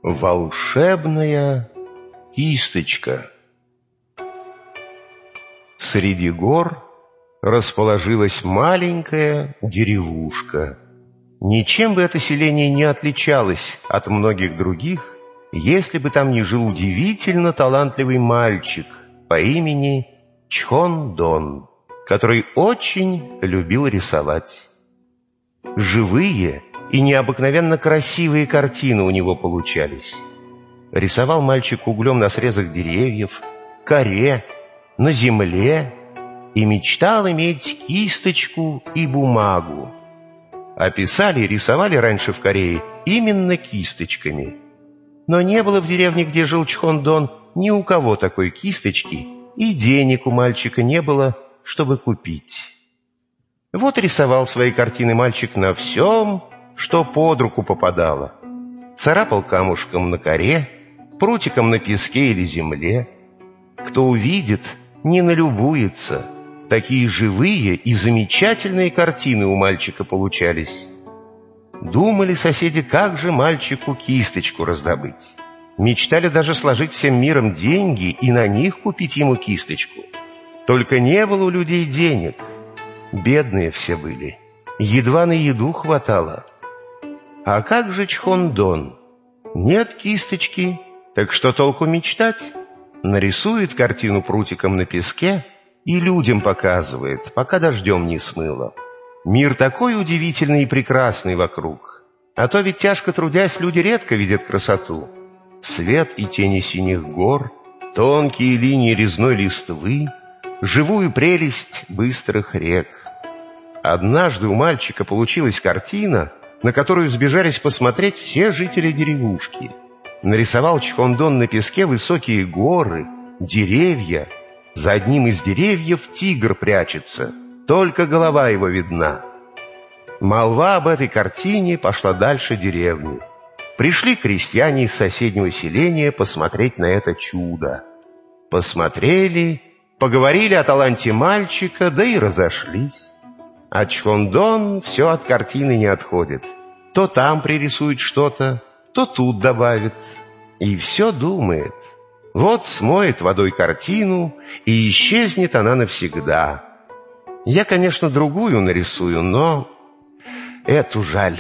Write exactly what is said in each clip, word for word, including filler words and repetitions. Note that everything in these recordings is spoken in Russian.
Волшебная кисточка. Среди гор расположилась маленькая деревушка. Ничем бы это селение не отличалось от многих других, если бы там не жил удивительно талантливый мальчик по имени Чхон-Дон, который очень любил рисовать. Живые и необыкновенно красивые картины у него получались. Рисовал мальчик углем на срезах деревьев, коре, на земле и мечтал иметь кисточку и бумагу. А писали и рисовали раньше в Корее именно кисточками. Но не было в деревне, где жил Чхон-Дон, ни у кого такой кисточки, и денег у мальчика не было, чтобы купить. Вот рисовал свои картины мальчик на всем, что под руку попадало. Царапал камушком на коре, прутиком на песке или земле. Кто увидит, не налюбуется. Такие живые и замечательные картины у мальчика получались. Думали соседи, как же мальчику кисточку раздобыть. Мечтали даже сложить всем миром деньги и на них купить ему кисточку. Только не было у людей денег. Бедные все были. Едва на еду хватало. А как же Чхон-Дон? Нет кисточки, так что толку мечтать? Нарисует картину прутиком на песке и людям показывает, пока дождем не смыло. Мир такой удивительный и прекрасный вокруг. А то ведь тяжко трудясь, люди редко видят красоту. Свет и тени синих гор, тонкие линии резной листвы, живую прелесть быстрых рек. Однажды у мальчика получилась картина, на которую сбежались посмотреть все жители деревушки. Нарисовал Чхон-Дон на песке высокие горы, деревья. За одним из деревьев тигр прячется, только голова его видна. Молва об этой картине пошла дальше деревни. Пришли крестьяне из соседнего селения посмотреть на это чудо. Посмотрели, поговорили о таланте мальчика, да и разошлись. А Чхон-Дон все от картины не отходит. То там пририсует что-то, то тут добавит. И все думает. Вот смоет водой картину, и исчезнет она навсегда. Я, конечно, другую нарисую, но эту жаль.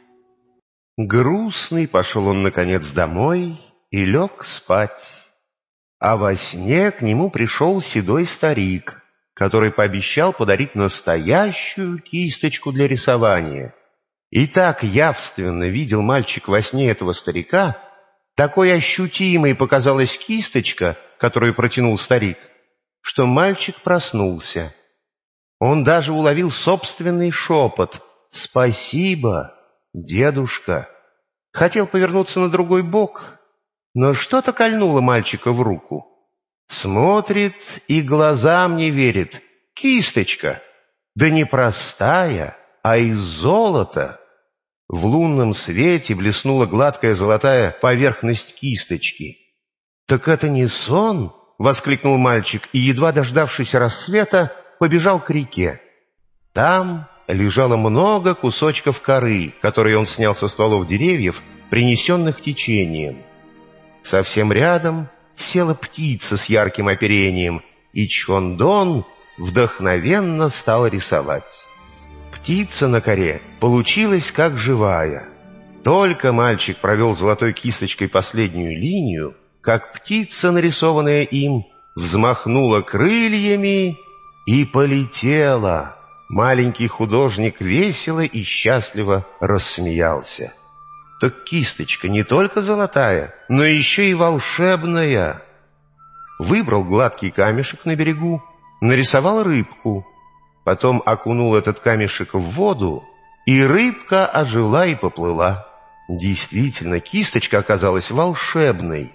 Грустный пошел он, наконец, домой и лег спать. А во сне к нему пришел седой старик, который пообещал подарить настоящую кисточку для рисования. И так явственно видел мальчик во сне этого старика, такой ощутимой показалась кисточка, которую протянул старик, что мальчик проснулся. Он даже уловил собственный шепот: «Спасибо, дедушка». Хотел повернуться на другой бок, но что-то кольнуло мальчика в руку. Смотрит и глазам не верит. Кисточка! Да не простая, а из золота. В лунном свете блеснула гладкая золотая поверхность кисточки. «Так это не сон?» — воскликнул мальчик и, едва дождавшись рассвета, побежал к реке. Там лежало много кусочков коры, которые он снял со стволов деревьев, принесенных течением. Совсем рядом села птица с ярким оперением, и Чхон-Дон вдохновенно стал рисовать. Птица на коре получилась как живая. Только мальчик провел золотой кисточкой последнюю линию, как птица, нарисованная им, взмахнула крыльями и полетела. Маленький художник весело и счастливо рассмеялся. Так кисточка не только золотая, но еще и волшебная. Выбрал гладкий камешек на берегу, нарисовал рыбку. Потом окунул этот камешек в воду, и рыбка ожила и поплыла. Действительно, кисточка оказалась волшебной.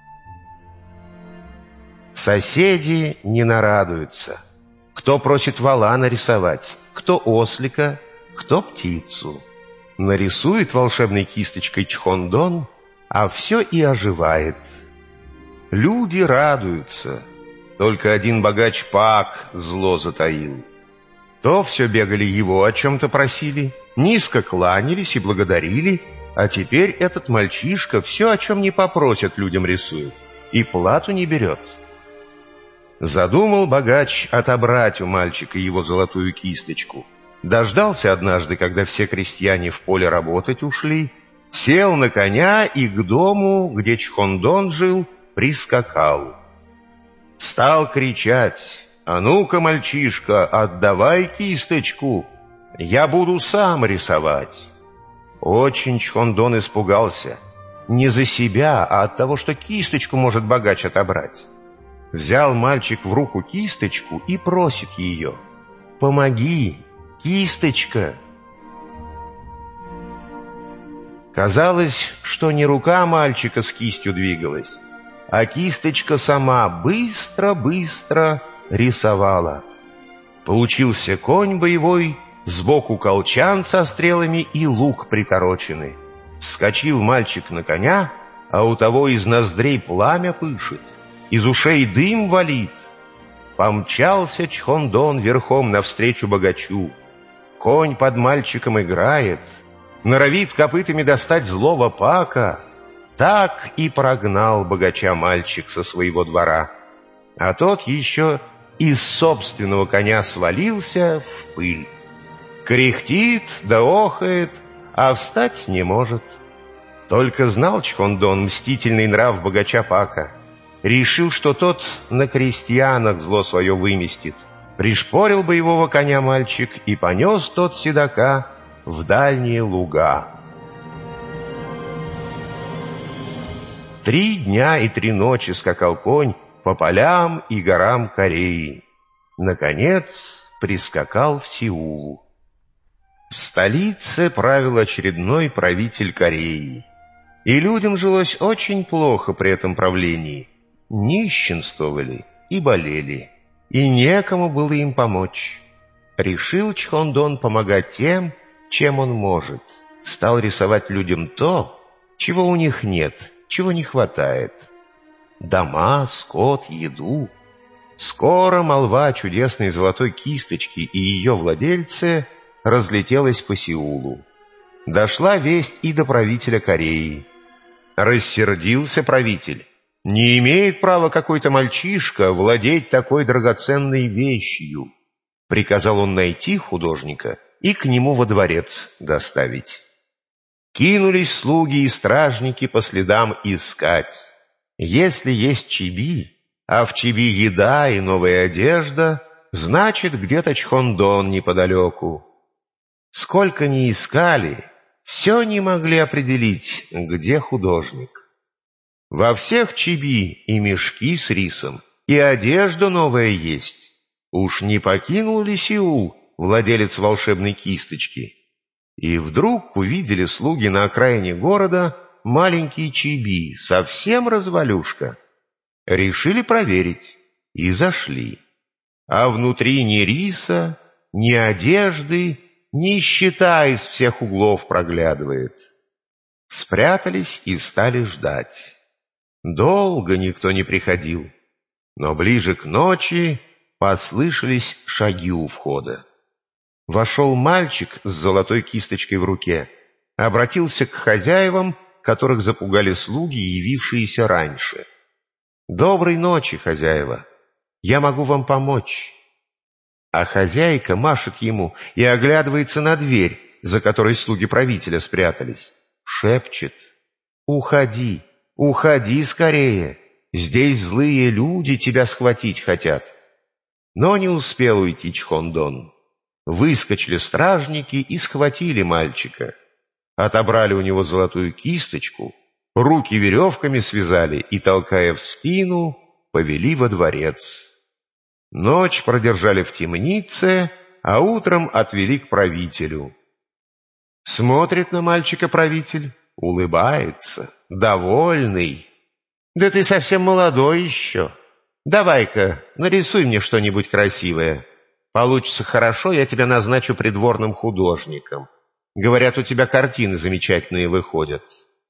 Соседи не нарадуются. Кто просит вола нарисовать, кто ослика, кто птицу. Нарисует волшебной кисточкой Чхон-Дон, а все и оживает. Люди радуются. Только один богач Пак зло затаил. То все бегали его о чем-то просили, низко кланялись и благодарили, А теперь этот мальчишка все, о чем не попросят, людям рисует и плату не берет. Задумал богач отобрать у мальчика его золотую кисточку. Дождался однажды, когда все крестьяне в поле работать ушли, сел на коня и к дому, где Чхондон жил, прискакал. Стал кричать: «А ну-ка, мальчишка, отдавай кисточку, я буду сам рисовать». Очень Чхондон испугался. Не за себя, а от того, что кисточку может богач отобрать. Взял мальчик в руку кисточку и просит ее: «Помоги, кисточка». Казалось, что не рука мальчика с кистью двигалась, а кисточка сама быстро-быстро рисовала. Получился конь боевой, сбоку колчан со стрелами и лук притороченный. Вскочил мальчик на коня, а у того из ноздрей пламя пышет, из ушей дым валит. Помчался Чхондон верхом навстречу богачу. Конь под мальчиком играет, норовит копытами достать злого пака. Так и прогнал богача мальчик со своего двора. А тот еще из собственного коня свалился в пыль. Кряхтит да охает, а встать не может. Только знал Чхондон мстительный нрав богача пака. Решил, что тот на крестьянах зло свое выместит. Пришпорил боевого коня мальчик и понес тот седока в дальние луга. Три дня и три ночи скакал конь по полям и горам Кореи. Наконец прискакал в Сеул. В столице правил очередной правитель Кореи. И людям жилось очень плохо при этом правлении. Нищенствовали и болели, и некому было им помочь. Решил Чхондон помогать тем, чем он может. Стал рисовать людям то, чего у них нет, чего не хватает: дома, скот, еду. Скоро молва о чудесной золотой кисточке и ее владельце разлетелась по Сеулу. Дошла весть и до правителя Кореи. Рассердился правитель. Не имеет права какой-то мальчишка владеть такой драгоценной вещью. Приказал он найти художника и к нему во дворец доставить. Кинулись слуги и стражники по следам искать. Если есть Чиби, а в Чиби еда и новая одежда, значит, где-то Чхондон неподалеку. Сколько ни искали, все не могли определить, где художник. Во всех Чиби и мешки с рисом, и одежда новая есть. Уж не покинул ли Сеул владелец волшебной кисточки? И вдруг увидели слуги на окраине города маленький Чиби, совсем развалюшка. Решили проверить и зашли. А внутри ни риса, ни одежды, ни щита из всех углов проглядывает. Спрятались и стали ждать. Долго никто не приходил, но ближе к ночи послышались шаги у входа. Вошел мальчик с золотой кисточкой в руке, обратился к хозяевам, которых запугали слуги, явившиеся раньше. «Доброй ночи, хозяева! Я могу вам помочь». А хозяйка машет ему и оглядывается на дверь, за которой слуги правителя спрятались. Шепчет: «Уходи, уходи скорее! Здесь злые люди тебя схватить хотят». Но не успел уйти Чхондон. Выскочили стражники и схватили мальчика. Отобрали у него золотую кисточку, руки веревками связали и, толкая в спину, повели во дворец. Ночь продержали в темнице, а утром отвели к правителю. Смотрит на мальчика правитель, улыбается, довольный. «Да ты совсем молодой еще. Давай-ка, нарисуй мне что-нибудь красивое. Получится хорошо, я тебя назначу придворным художником. Говорят, у тебя картины замечательные выходят».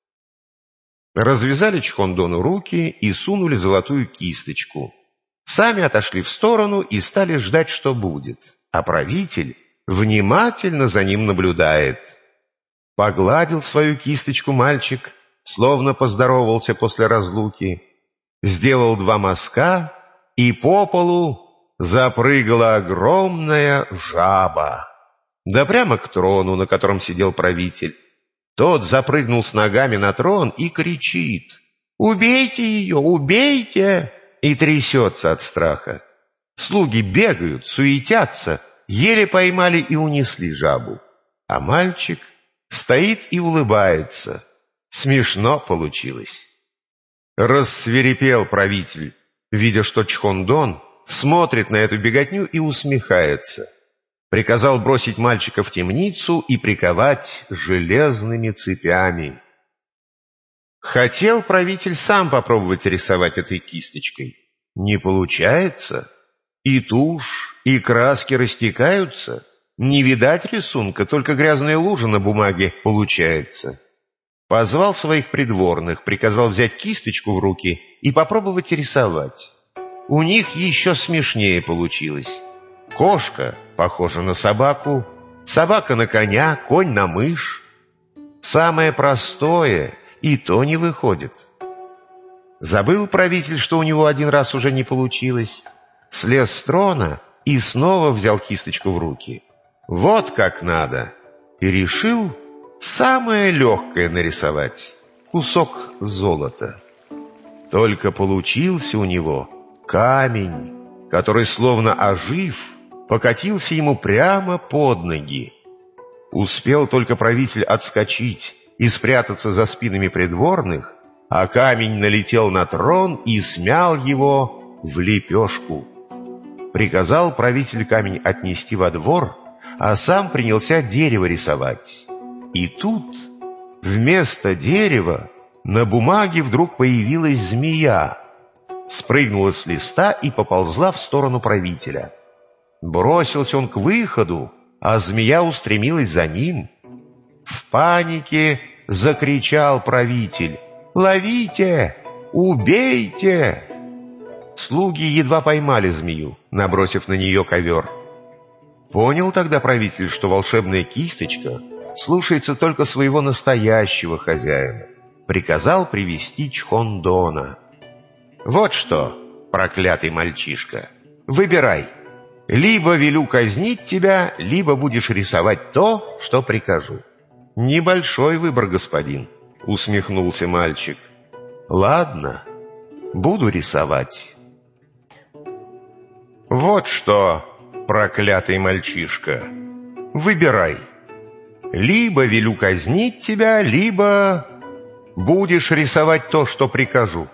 Развязали Чхондону руки и сунули золотую кисточку. Сами отошли в сторону и стали ждать, что будет. А правитель внимательно за ним наблюдает. Погладил свою кисточку мальчик, словно поздоровался после разлуки, сделал два мазка, и по полу запрыгала огромная жаба. Да прямо к трону, на котором сидел правитель. Тот запрыгнул с ногами на трон и кричит: «Убейте ее, убейте!» и трясется от страха. Слуги бегают, суетятся, еле поймали и унесли жабу. А мальчик стоит и улыбается. Смешно получилось. Рассвирепел правитель, видя, что Чхондон смотрит на эту беготню и усмехается. Приказал бросить мальчика в темницу и приковать железными цепями. Хотел правитель сам попробовать рисовать этой кисточкой. Не получается. И тушь, и краски растекаются. Не видать рисунка, только грязная лужа на бумаге получается. Позвал своих придворных, приказал взять кисточку в руки и попробовать рисовать. У них еще смешнее получилось. Кошка похожа на собаку, собака на коня, конь на мышь. Самое простое и то не выходит. Забыл правитель, что у него один раз уже не получилось. Слез с трона и снова взял кисточку в руки. Вот как надо. И решил самое легкое нарисовать — кусок золота. Только получился у него камень, который, словно ожив, покатился ему прямо под ноги. Успел только правитель отскочить и спрятаться за спинами придворных, а камень налетел на трон и смял его в лепешку. Приказал правитель камень отнести во двор, а сам принялся дерево рисовать. И тут вместо дерева на бумаге вдруг появилась змея, спрыгнула с листа и поползла в сторону правителя. Бросился он к выходу, а змея устремилась за ним. В панике закричал правитель: «Ловите! Убейте!» Слуги едва поймали змею, набросив на нее ковер. Понял тогда правитель, что волшебная кисточка слушается только своего настоящего хозяина. Приказал привести Чхондона. «Вот что, проклятый мальчишка, выбирай. Либо велю казнить тебя, либо будешь рисовать то, что прикажу». «Небольшой выбор, господин», — усмехнулся мальчик. «Ладно, буду рисовать». «Вот что, проклятый мальчишка, выбирай. Либо велю казнить тебя, либо будешь рисовать то, что прикажу».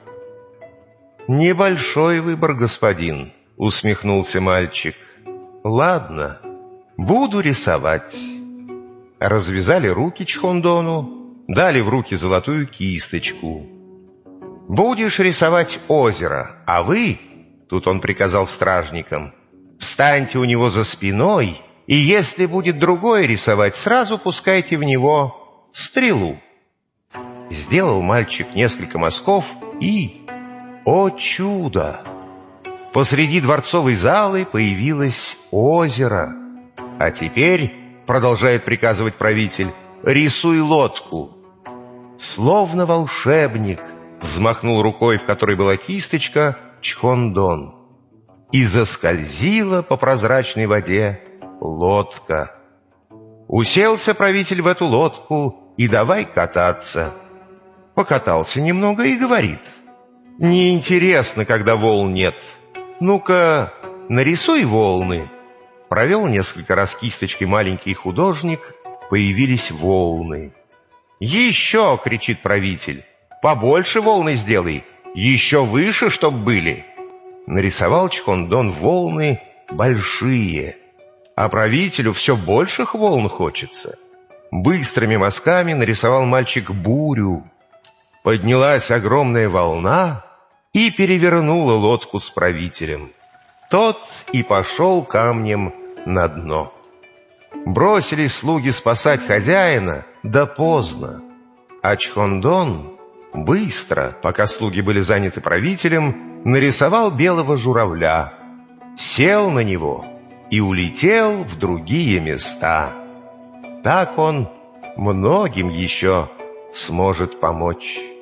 «Небольшой выбор, господин», — усмехнулся мальчик. «Ладно, буду рисовать». Развязали руки Чхондону, дали в руки золотую кисточку. «Будешь рисовать озеро, а вы...» Тут он приказал стражникам: «Встаньте у него за спиной, и если будет другое рисовать, сразу пускайте в него стрелу». Сделал мальчик несколько мазков и... О чудо! Посреди дворцовой залы появилось озеро. «А теперь, — продолжает приказывать правитель, — рисуй лодку». Словно волшебник взмахнул рукой, в которой была кисточка, Чхондон, и заскользила по прозрачной воде лодка. Уселся правитель в эту лодку и давай кататься. Покатался немного и говорит: «Неинтересно, когда волн нет. Ну-ка, нарисуй волны». Провел несколько раз кисточкой маленький художник, появились волны. «Еще!» — кричит правитель. «Побольше волны сделай, еще выше, чтоб были». Нарисовал Чхондон волны большие, а правителю все больших волн хочется. Быстрыми мазками нарисовал мальчик бурю. Поднялась огромная волна и перевернула лодку с правителем. Тот и пошел камнем на дно. Бросились слуги спасать хозяина, да поздно. А Чхондон быстро, пока слуги были заняты правителем, нарисовал белого журавля, сел на него и улетел в другие места. Так он многим еще сможет помочь.